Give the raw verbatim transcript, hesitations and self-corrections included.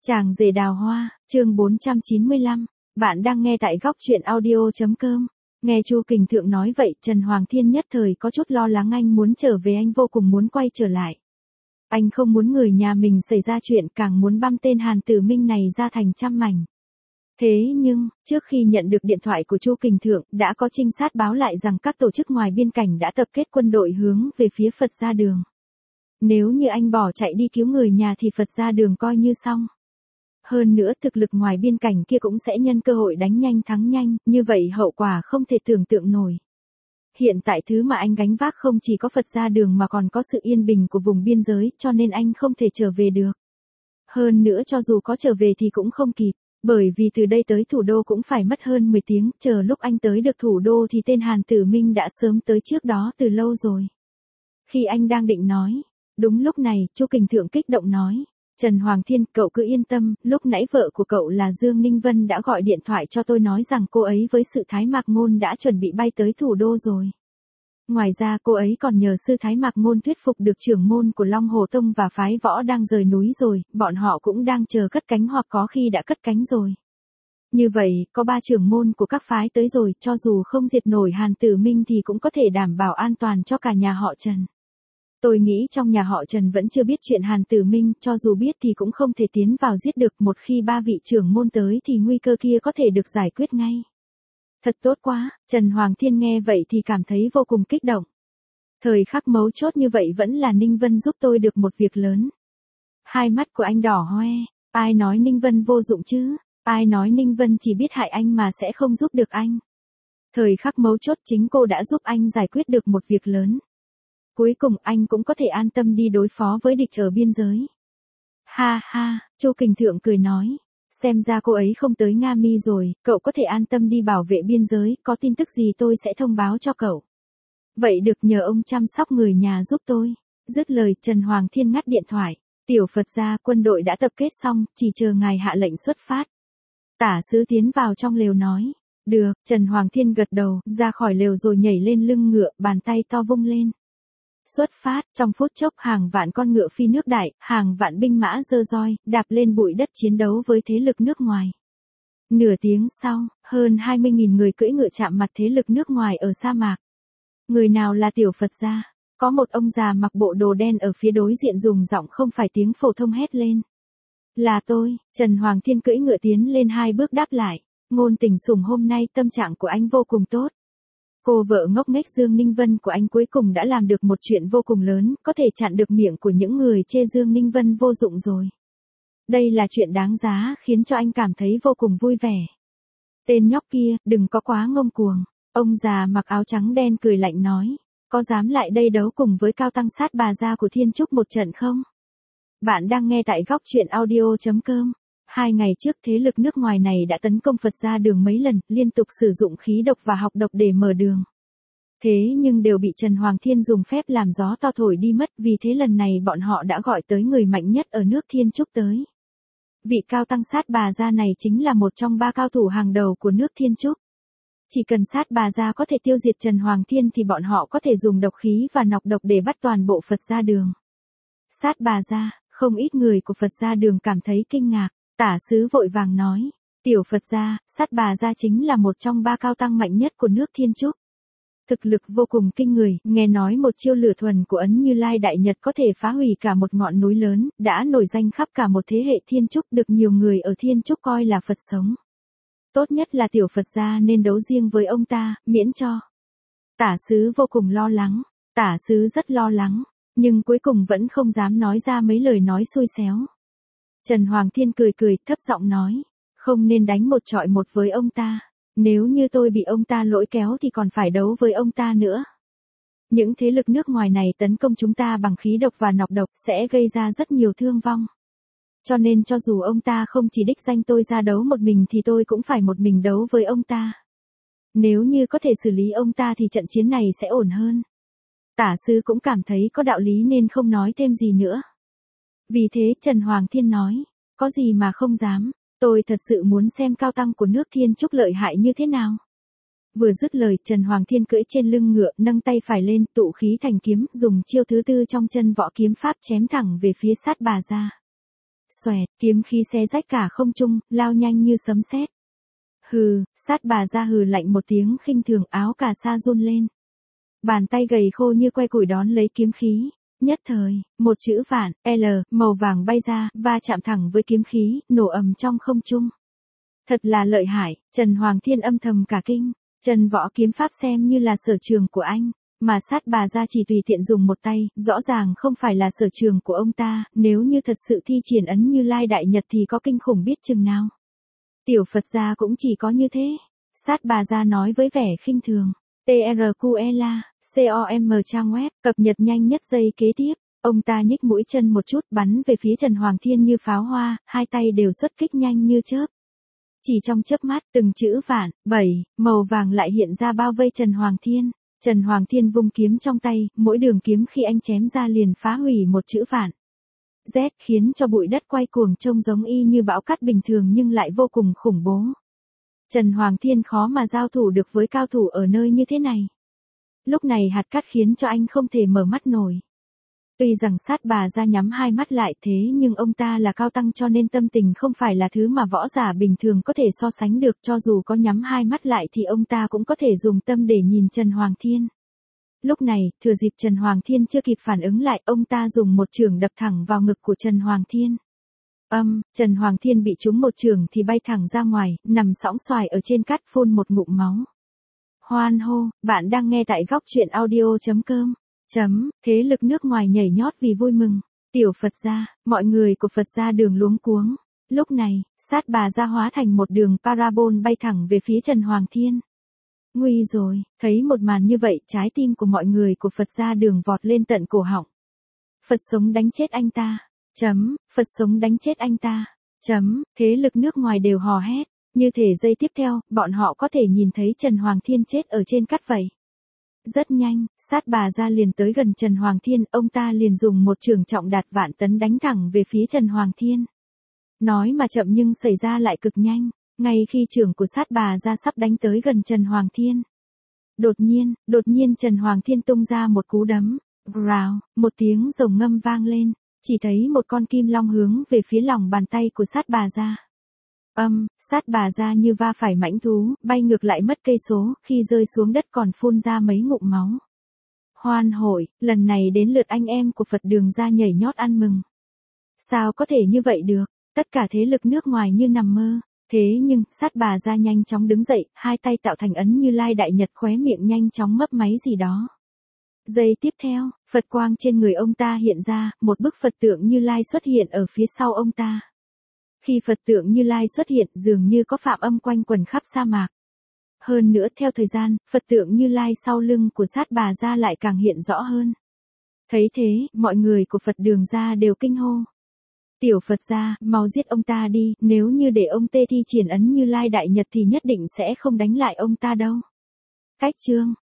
Chàng rể đào hoa, chương bốn trăm chín mươi lăm. Bạn đang nghe tại góc truyện audio.com. Nghe Chu Kình Thượng nói vậy, Trần Hoàng Thiên nhất thời có chút lo lắng, anh muốn trở về, anh vô cùng muốn quay trở lại. Anh không muốn người nhà mình xảy ra chuyện, càng muốn băm tên Hàn Tử Minh này ra thành trăm mảnh. Thế nhưng, trước khi nhận được điện thoại của Chu Kình Thượng, đã có trinh sát báo lại rằng các tổ chức ngoài biên cảnh đã tập kết quân đội hướng về phía Phật Gia Đường. Nếu như anh bỏ chạy đi cứu người nhà thì Phật Gia Đường coi như xong. Hơn nữa thực lực ngoài biên cảnh kia cũng sẽ nhân cơ hội đánh nhanh thắng nhanh, như vậy hậu quả không thể tưởng tượng nổi. Hiện tại thứ mà anh gánh vác không chỉ có Phật Gia Đường mà còn có sự yên bình của vùng biên giới, cho nên anh không thể trở về được. Hơn nữa cho dù có trở về thì cũng không kịp, bởi vì từ đây tới thủ đô cũng phải mất hơn mười tiếng, chờ lúc anh tới được thủ đô thì tên Hàn Tử Minh đã sớm tới trước đó từ lâu rồi. Khi anh đang định nói, đúng lúc này, Chu Kình Thượng kích động nói. Trần Hoàng Thiên, cậu cứ yên tâm, lúc nãy vợ của cậu là Dương Ninh Vân đã gọi điện thoại cho tôi nói rằng cô ấy với sự Thái Mạc Ngôn đã chuẩn bị bay tới thủ đô rồi. Ngoài ra cô ấy còn nhờ sư Thái Mạc Ngôn thuyết phục được trưởng môn của Long Hồ Tông và phái võ đang rời núi rồi, bọn họ cũng đang chờ cất cánh hoặc có khi đã cất cánh rồi. Như vậy, có ba trưởng môn của các phái tới rồi, cho dù không diệt nổi Hàn Tử Minh thì cũng có thể đảm bảo an toàn cho cả nhà họ Trần. Tôi nghĩ trong nhà họ Trần vẫn chưa biết chuyện Hàn Tử Minh, cho dù biết thì cũng không thể tiến vào giết được, một khi ba vị trưởng môn tới thì nguy cơ kia có thể được giải quyết ngay. Thật tốt quá, Trần Hoàng Thiên nghe vậy thì cảm thấy vô cùng kích động. Thời khắc mấu chốt như vậy vẫn là Ninh Vân giúp tôi được một việc lớn. Hai mắt của anh đỏ hoe, ai nói Ninh Vân vô dụng chứ, ai nói Ninh Vân chỉ biết hại anh mà sẽ không giúp được anh. Thời khắc mấu chốt chính cô đã giúp anh giải quyết được một việc lớn. Cuối cùng anh cũng có thể an tâm đi đối phó với địch ở biên giới. Ha ha, Chu Kình Thượng cười nói, xem ra cô ấy không tới Nga Mi rồi, cậu có thể an tâm đi bảo vệ biên giới, có tin tức gì tôi sẽ thông báo cho cậu. Vậy được, nhờ ông chăm sóc người nhà giúp tôi. Dứt lời, Trần Hoàng Thiên ngắt điện thoại. Tiểu Phật gia, quân đội đã tập kết xong, chỉ chờ ngài hạ lệnh xuất phát. Tả sứ tiến vào trong lều nói. Được, Trần Hoàng Thiên gật đầu, ra khỏi lều rồi nhảy lên lưng ngựa, bàn tay to vung lên. Xuất phát, trong phút chốc hàng vạn con ngựa phi nước đại, hàng vạn binh mã giơ roi, đạp lên bụi đất chiến đấu với thế lực nước ngoài. Nửa tiếng sau, hơn hai mươi nghìn người cưỡi ngựa chạm mặt thế lực nước ngoài ở sa mạc. Người nào là Tiểu Phật gia? Có một ông già mặc bộ đồ đen ở phía đối diện dùng giọng không phải tiếng phổ thông hét lên. Là tôi, Trần Hoàng Thiên cưỡi ngựa tiến lên hai bước đáp lại. Ngôn Tình Sủng, hôm nay tâm trạng của anh vô cùng tốt. Cô vợ ngốc nghếch Dương Ninh Vân của anh cuối cùng đã làm được một chuyện vô cùng lớn, có thể chặn được miệng của những người chê Dương Ninh Vân vô dụng rồi. Đây là chuyện đáng giá, khiến cho anh cảm thấy vô cùng vui vẻ. Tên nhóc kia, đừng có quá ngông cuồng. Ông già mặc áo trắng đen cười lạnh nói, có dám lại đây đấu cùng với Cao Tăng Sát Bà Gia của Thiên Trúc một trận không? Bạn đang nghe tại góc truyện audio.com. Hai ngày trước thế lực nước ngoài này đã tấn công Phật Gia Đường mấy lần, liên tục sử dụng khí độc và học độc để mở đường. Thế nhưng đều bị Trần Hoàng Thiên dùng phép làm gió to thổi đi mất, vì thế lần này bọn họ đã gọi tới người mạnh nhất ở nước Thiên Trúc tới. Vị Cao Tăng Sát Bà Gia này chính là một trong ba cao thủ hàng đầu của nước Thiên Trúc. Chỉ cần Sát Bà Gia có thể tiêu diệt Trần Hoàng Thiên thì bọn họ có thể dùng độc khí và nọc độc để bắt toàn bộ Phật Gia Đường. Sát Bà Gia, không ít người của Phật Gia Đường cảm thấy kinh ngạc. Tả sứ vội vàng nói, Tiểu Phật gia, Sát Bà Gia chính là một trong ba cao tăng mạnh nhất của nước Thiên Trúc. Thực lực vô cùng kinh người, nghe nói một chiêu lửa thuần của Ấn Như Lai Đại Nhật có thể phá hủy cả một ngọn núi lớn, đã nổi danh khắp cả một thế hệ Thiên Trúc, được nhiều người ở Thiên Trúc coi là Phật sống. Tốt nhất là Tiểu Phật gia nên đấu riêng với ông ta, miễn cho. Tả sứ vô cùng lo lắng, tả sứ rất lo lắng, nhưng cuối cùng vẫn không dám nói ra mấy lời nói xui xéo. Trần Hoàng Thiên cười cười, thấp giọng nói, không nên đánh một trọi một với ông ta. Nếu như tôi bị ông ta lỗi kéo thì còn phải đấu với ông ta nữa. Những thế lực nước ngoài này tấn công chúng ta bằng khí độc và nọc độc sẽ gây ra rất nhiều thương vong. Cho nên cho dù ông ta không chỉ đích danh tôi ra đấu một mình thì tôi cũng phải một mình đấu với ông ta. Nếu như có thể xử lý ông ta thì trận chiến này sẽ ổn hơn. Tả sứ cũng cảm thấy có đạo lý nên không nói thêm gì nữa. Vì thế Trần Hoàng Thiên nói, có gì mà không dám, tôi thật sự muốn xem cao tăng của nước Thiên Trúc lợi hại như thế nào. Vừa dứt lời, Trần Hoàng Thiên cưỡi trên lưng ngựa, nâng tay phải lên, tụ khí thành kiếm, dùng chiêu thứ tư trong chân võ kiếm pháp chém thẳng về phía Sát Bà Gia. Xoẹt, kiếm khí xé rách cả không trung, lao nhanh như sấm sét. Hừ, Sát Bà Gia hừ lạnh một tiếng khinh thường, áo cà sa run lên. Bàn tay gầy khô như que củi đón lấy kiếm khí. Nhất thời, một chữ vạn, L, màu vàng bay ra, va chạm thẳng với kiếm khí, nổ ầm trong không trung. Thật là lợi hại, Trần Hoàng Thiên âm thầm cả kinh. Trần Võ kiếm pháp xem như là sở trường của anh, mà Sát Bà Gia chỉ tùy tiện dùng một tay, rõ ràng không phải là sở trường của ông ta, nếu như thật sự thi triển ấn Như Lai Đại Nhật thì có kinh khủng biết chừng nào. Tiểu Phật gia cũng chỉ có như thế. Sát Bà Gia nói với vẻ khinh thường. tê rờ quy e lờ, com trang web, cập nhật nhanh nhất giây kế tiếp. Ông ta nhích mũi chân một chút bắn về phía Trần Hoàng Thiên như pháo hoa, hai tay đều xuất kích nhanh như chớp. Chỉ trong chớp mắt, từng chữ vạn, bảy, màu vàng lại hiện ra bao vây Trần Hoàng Thiên. Trần Hoàng Thiên vung kiếm trong tay, mỗi đường kiếm khi anh chém ra liền phá hủy một chữ vạn. Z khiến cho bụi đất quay cuồng trông giống y như bão cát bình thường nhưng lại vô cùng khủng bố. Trần Hoàng Thiên khó mà giao thủ được với cao thủ ở nơi như thế này. Lúc này hạt cát khiến cho anh không thể mở mắt nổi. Tuy rằng Sát Bà Gia nhắm hai mắt lại thế nhưng ông ta là cao tăng cho nên tâm tình không phải là thứ mà võ giả bình thường có thể so sánh được, cho dù có nhắm hai mắt lại thì ông ta cũng có thể dùng tâm để nhìn Trần Hoàng Thiên. Lúc này, thừa dịp Trần Hoàng Thiên chưa kịp phản ứng lại, ông ta dùng một chưởng đập thẳng vào ngực của Trần Hoàng Thiên. Âm, Trần Hoàng Thiên bị trúng một chưởng thì bay thẳng ra ngoài, nằm sõng xoài ở trên cát phun một ngụm máu. Hoan hô, bạn đang nghe tại góc truyện audio chấm com. Chấm, thế lực nước ngoài nhảy nhót vì vui mừng. Tiểu Phật gia, mọi người của Phật gia đường luống cuống. Lúc này, Sát Bà Gia hóa thành một đường parabol bay thẳng về phía Trần Hoàng Thiên. Nguy rồi, thấy một màn như vậy, trái tim của mọi người của Phật gia đường vọt lên tận cổ họng. Phật sống đánh chết anh ta. Chấm, Phật sống đánh chết anh ta. Chấm, thế lực nước ngoài đều hò hét. Như thể giây tiếp theo, bọn họ có thể nhìn thấy Trần Hoàng Thiên chết ở trên cát vậy. Rất nhanh, Sát Bà Gia liền tới gần Trần Hoàng Thiên, ông ta liền dùng một chưởng trọng đạt vạn tấn đánh thẳng về phía Trần Hoàng Thiên. Nói mà chậm nhưng xảy ra lại cực nhanh, ngay khi chưởng của Sát Bà Gia sắp đánh tới gần Trần Hoàng Thiên. Đột nhiên, đột nhiên Trần Hoàng Thiên tung ra một cú đấm, rào, một tiếng rồng ngâm vang lên, chỉ thấy một con kim long hướng về phía lòng bàn tay của Sát Bà Gia. Âm, Sát Bà Gia như va phải mãnh thú, bay ngược lại mất cây số, khi rơi xuống đất còn phun ra mấy ngụm máu. Hoan hội, lần này đến lượt anh em của Phật đường ra nhảy nhót ăn mừng. Sao có thể như vậy được, tất cả thế lực nước ngoài như nằm mơ. Thế nhưng, Sát Bà Gia nhanh chóng đứng dậy, hai tay tạo thành ấn Như Lai Đại Nhật, khóe miệng nhanh chóng mấp máy gì đó. Giây tiếp theo, Phật quang trên người ông ta hiện ra, một bức Phật tượng Như Lai xuất hiện ở phía sau ông ta. Khi Phật tượng Như Lai xuất hiện, dường như có phạm âm quanh quẩn khắp sa mạc. Hơn nữa theo thời gian, Phật tượng Như Lai sau lưng của Sát Bà Gia lại càng hiện rõ hơn. Thấy thế, mọi người của Phật đường ra đều kinh hô. Tiểu Phật gia, mau giết ông ta đi, nếu như để ông tê thi triển ấn Như Lai Đại Nhật thì nhất định sẽ không đánh lại ông ta đâu. Cách chương